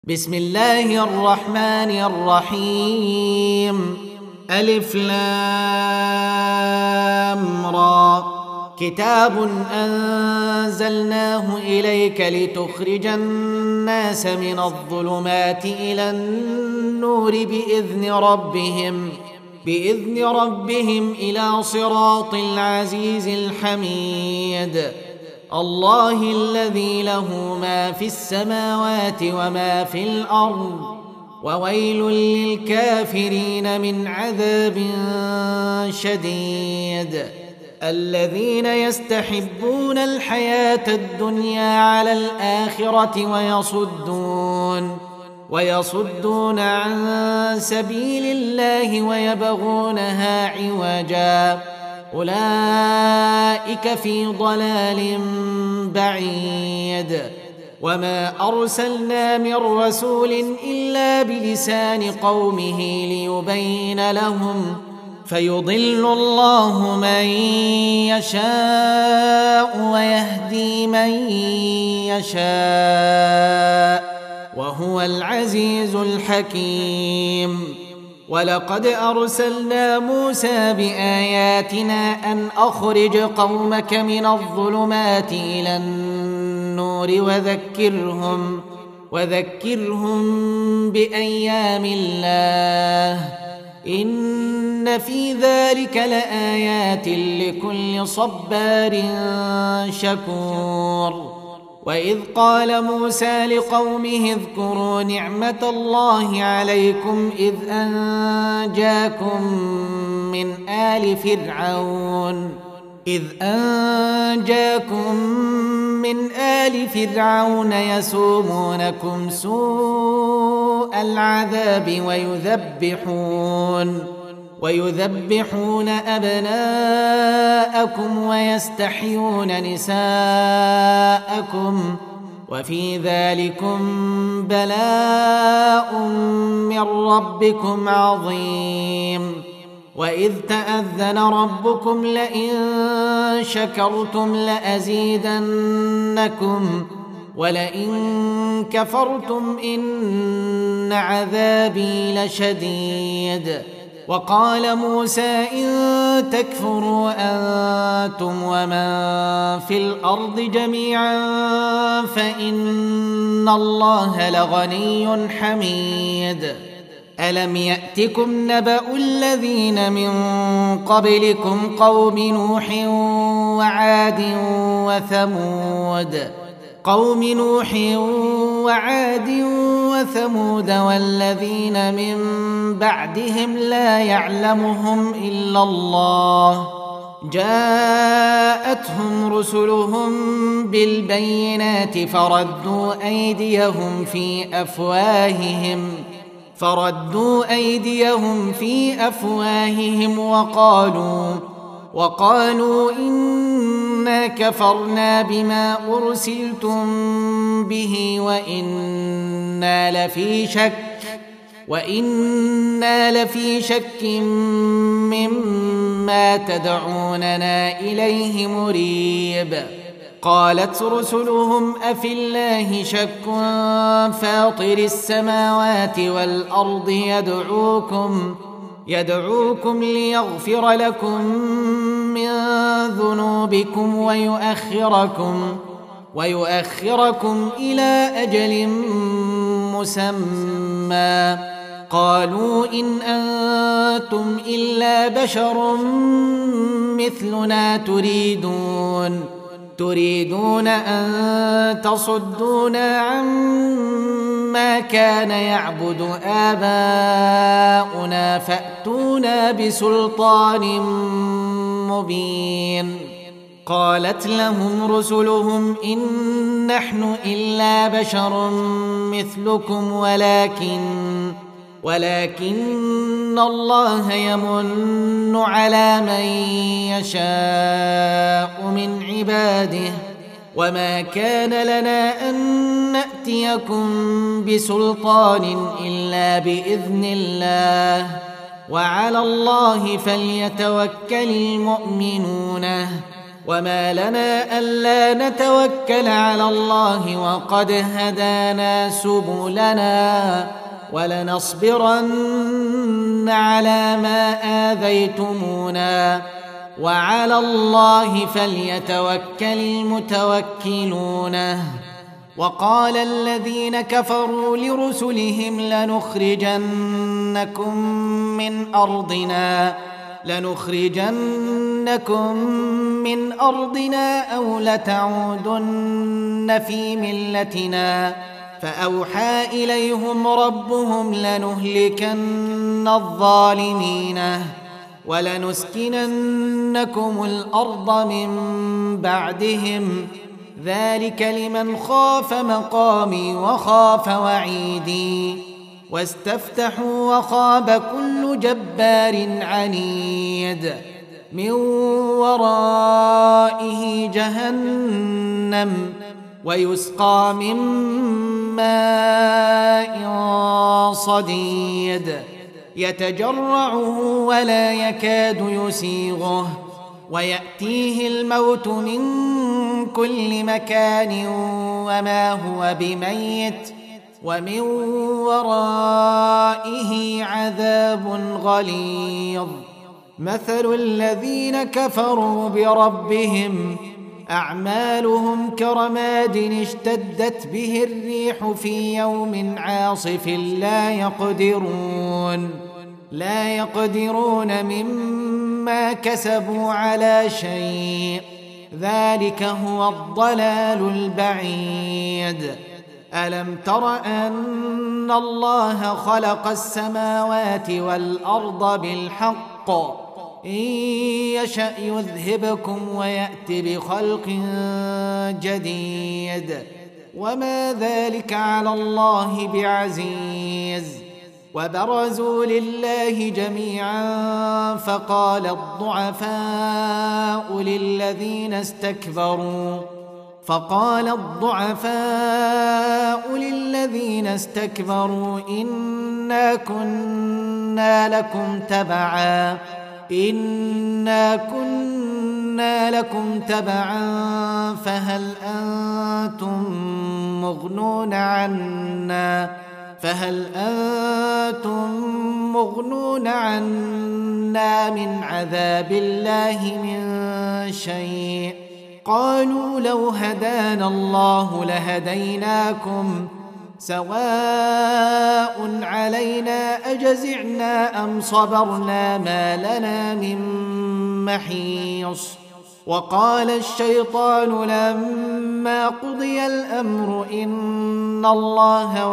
بسم الله الرحمن الرحيم. ألف لام را. كتاب أنزلناه إليك لتخرج الناس من الظلمات إلى النور بإذن ربهم إلى صراط العزيز الحميد. الله الذي له ما في السماوات وما في الأرض، وويل للكافرين من عذاب شديد. الذين يستحبون الحياة الدنيا على الآخرة ويصدون عن سبيل الله ويبغونها عوجا، أولئك في ضلال بعيد. وما أرسلنا من رسول إلا بلسان قومه ليبين لهم، فيضل الله من يشاء ويهدي من يشاء، وهو العزيز الحكيم. ولقد أرسلنا موسى بآياتنا أن أخرج قومك من الظلمات إلى النور وذكرهم بأيام الله، إن في ذلك لآيات لكل صبار شكور. وإذ قال موسى لقومه اذكروا نعمة الله عليكم إذ أنجاكم من آل فرعون يسومونكم سوء العذاب ويذبحون أبناءكم ويستحيون نساءكم، وفي ذلكم بلاء من ربكم عظيم. وإذ تأذن ربكم لئن شكرتم لأزيدنكم ولئن كفرتم إن عذابي لشديد. وقال موسى إن تكفروا أنتم ومن في الأرض جميعا فإن الله لغني حميد. ألم يأتكم نبأ الذين من قبلكم قوم نوح وعاد وثمود والذين من بعدهم لا يعلمهم إلا الله، جاءتهم رسلهم بالبينات فردوا أيديهم في أفواههم وقالوا إنا كفرنا بما أرسلتم به وإنا لفي شك مما تدعوننا إليه مريب. قالت رسلهم أفي الله شك فاطر السماوات والأرض يدعوكم ليغفر لكم من ذنوبكم ويؤخركم إلى أجل مسمى. قالوا إن أنتم إلا بشر مثلنا تريدون أن تصدونا عما كان يعبد آباؤنا فأتونا بسلطان مبين. قالت لهم رسلهم إن نحن إلا بشر مثلكم ولكن الله يمن على من يشاء من عباده، وما كان لنا أن نأتيكم بسلطان إلا بإذن الله، وعلى الله فليتوكل المؤمنون. وما لنا ألا نتوكل على الله وقد هدانا سبلنا ولنصبرن على ما آذيتمونا وعلى الله فليتوكل المتوكلون. وقال الذين كفروا لرسلهم لنخرجنكم من أرضنا أو لتعودن في ملتنا فأوحى إليهم ربهم لنهلكن الظالمين ولنسكننكم الأرض من بعدهم ذلك لمن خاف مقامي وخاف وعيدي واستفتحوا وخاب كل جبار عنيد من ورائه جهنم ويسقى من ماء صديد يتجرعه ولا يكاد يسيغه ويأتيه الموت من كل مكان وما هو بميت ومن ورائه عذاب غليظ. مثل الذين كفروا بربهم أعمالهم كرماد اشتدت به الريح في يوم عاصف لا يقدرون مما كسبوا على شيء ذلك هو الضلال البعيد. ألم تر أن الله خلق السماوات والأرض بالحق إن يشأ يذهبكم ويأت بخلق جديد وما ذلك على الله بعزيز. وبرزوا لله جميعا فقال الضعفاء للذين استكبروا إنا كنا لكم تبعا فهل أنتم مغنون عنا من عذاب الله من شيء قالوا لو هدانا الله لهديناكم سواء علينا أجزعنا أم صبرنا ما لنا من محيص. وقال الشيطان لما قضي الأمر إن الله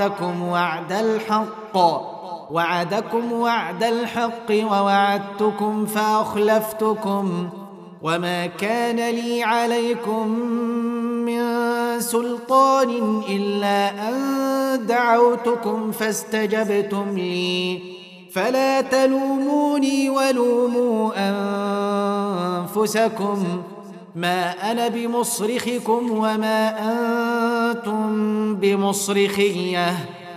وعدكم وعد الحق ووعدتكم فأخلفتكم وما كان لي عليكم من سلطان إلا أن دعوتكم فاستجبتم لي فلا تلوموني ولوموا أنفسكم ما أنا بمصرخكم وما أنتم بمصرخية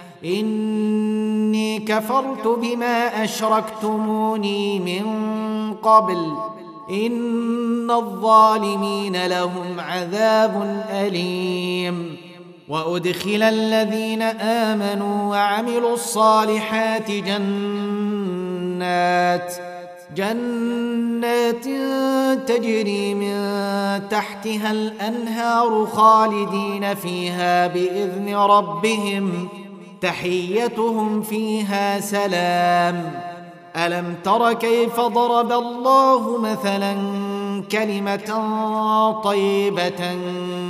إني كفرت بما أشركتموني من قبل إن الظالمين لهم عذاب أليم. وأدخل الذين آمنوا وعملوا الصالحات جنات تجري من تحتها الأنهار خالدين فيها بإذن ربهم تحيتهم فيها سلام. ألم تر كيف ضرب الله مثلا كلمة طيبة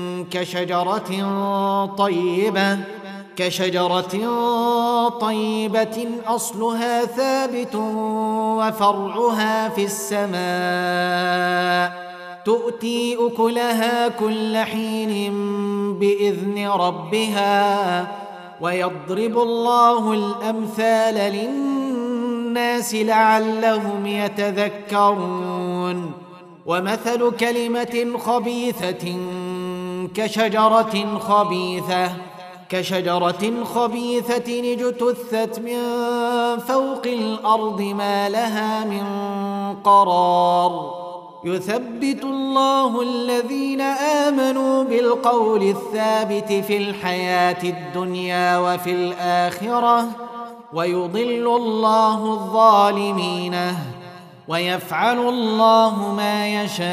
كشجرة طيبة أصلها ثابت وفرعها في السماء تؤتي أكلها كل حين بإذن ربها ويضرب الله الأمثال للناس لعلهم يتذكرون. ومثل كلمة خبيثة كشجرة خبيثة اجتثت من فوق الأرض ما لها من قرار يثبت الله الذين آمنوا بالقول الثابت في الحياة الدنيا وفي الآخرة ويضل الله الظالمين ويفعل الله ما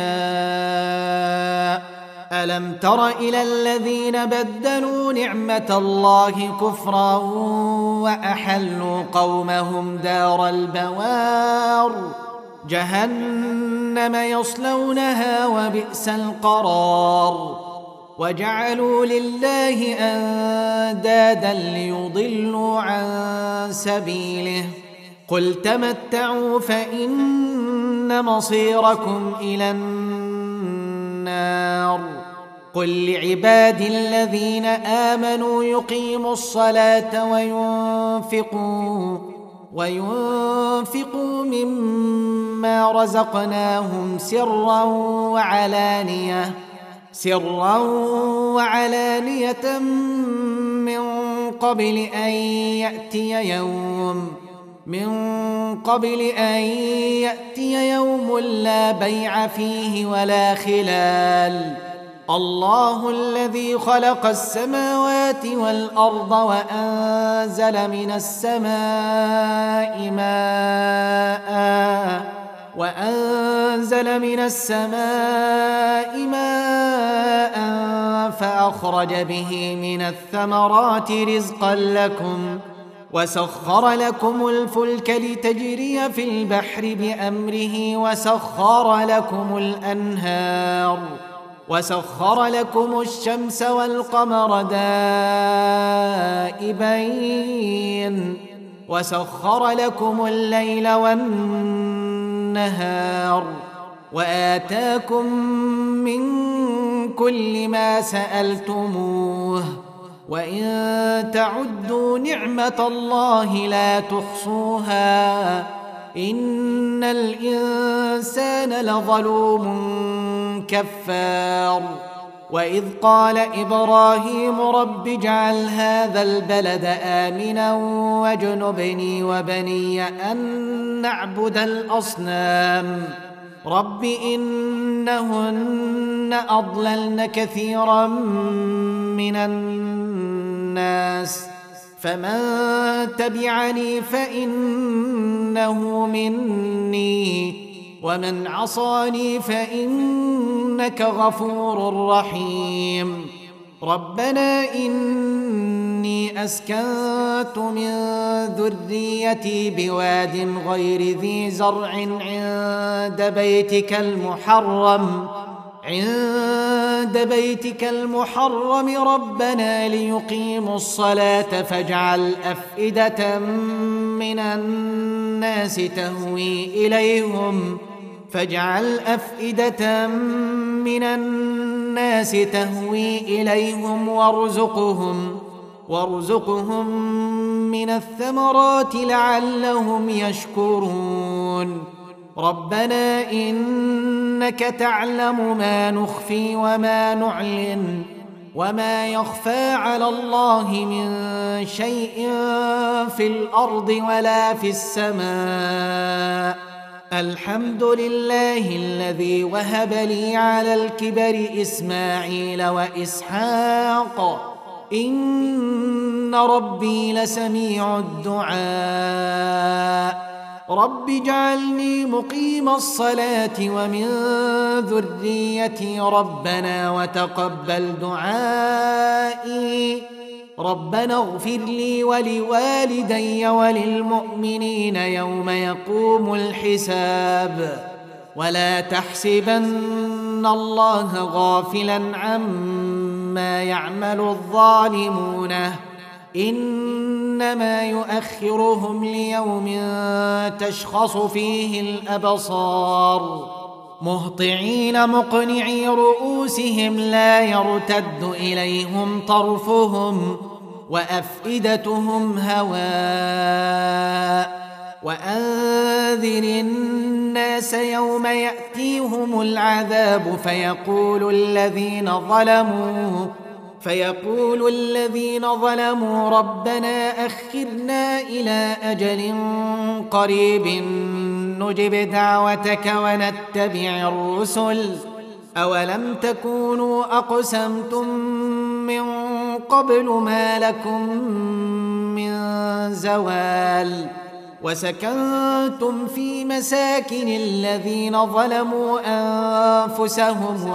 يشاء. ألم تر إلى الذين بدلوا نعمة الله كفرا وأحلوا قومهم دار البوار جهنم يصلونها وبئس القرار وجعلوا لله أندادا ليضلوا عن سبيله قل تمتعوا فإن مصيركم إلى النار قل لعبادي الذين آمنوا يقيموا الصلاة وينفقوا مما رزقناهم سرا وعلانية من قبل أن يأتي يوم لا بيع فيه ولا خلال. الله الذي خلق السماوات والأرض وأنزل من السماء ماء فأخرج به من الثمرات رزقا لكم وسخر لكم الفلك لتجري في البحر بأمره وسخر لكم الشمس والقمر دائبين وسخر لكم الليل والنهار وآتاكم من كل ما سألتموه وإن تعدوا نعمة الله لا تحصوها إن الإنسان لظلوم كفار. وإذ قال إبراهيم رب اجعل هذا البلد آمنا واجنبني وبني أن نعبد الأصنام رب إنهن أضللن كثيرا من الناس فمن تبعني فإنه مني ومن عصاني فإنك غفور رحيم. ربنا إني أسكنت من ذريتي بواد غير ذي زرع عند بيتك المحرم ربنا ليقيموا الصلاة فاجعل أفئدة من الناس تهوي إليهم وارزقهم من الثمرات لعلهم يشكرون. ربنا إنك تعلم ما نخفي وما نعلن وما يخفى على الله من شيء في الأرض ولا في السماء. الحمد لله الذي وهب لي على الكبر إسماعيل وإسحاق إن ربي لسميع الدعاء. رب اجعلني مقيم الصلاة ومن ذريتي ربنا وتقبل دعائي. ربنا اغفر لي ولوالدي وللمؤمنين يوم يقوم الحساب. ولا تحسبن الله غافلا عما يعمل الظالمون إنما يؤخرهم ليوم تشخص فيه الأبصار مهطعين مقنعي رؤوسهم لا يرتد إليهم طرفهم وأفئدتهم هواء. وأنذر الناس يوم يأتيهم العذاب فيقول الذين ظلموا ربنا أخرنا إلى أجل قريب نجب دعوتك ونتبع الرسل أولم تكونوا أقسمتم من قبل ما لكم من زوال وسكنتم في مساكن الذين ظلموا أنفسهم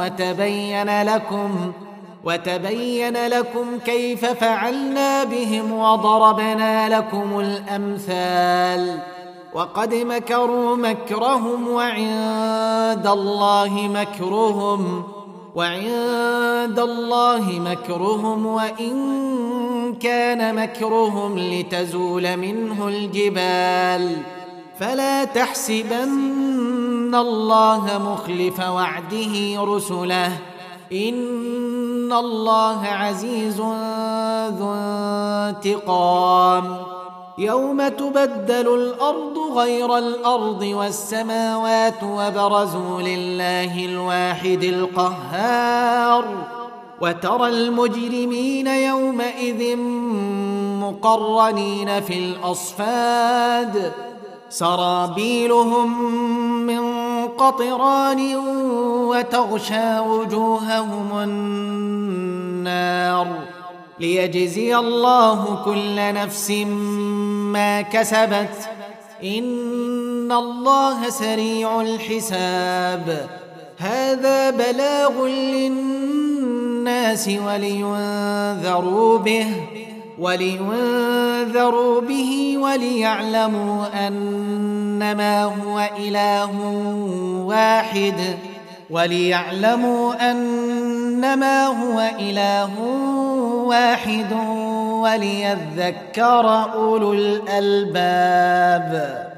وتبين لكم كيف فعلنا بهم وضربنا لكم الأمثال وقد مكروا مكرهم وعند الله مكرهم وإن كان مكرهم لتزول منه الجبال فلا تحسبن الله مخلف وعده رسله إن الله عزيز ذو انتقام يوم تبدل الأرض غير الأرض والسماوات وبرزوا لله الواحد القهار وترى المجرمين يومئذ مقرنين في الأصفاد سرابيلهم من قطران وتغشى وجوههم النار ليجزي الله كل نفس ما كسبت إن الله سريع الحساب هذا بلاغ للناس ولينذروا به وليعلموا أنما هو إله واحد وليذكر أولو الألباب.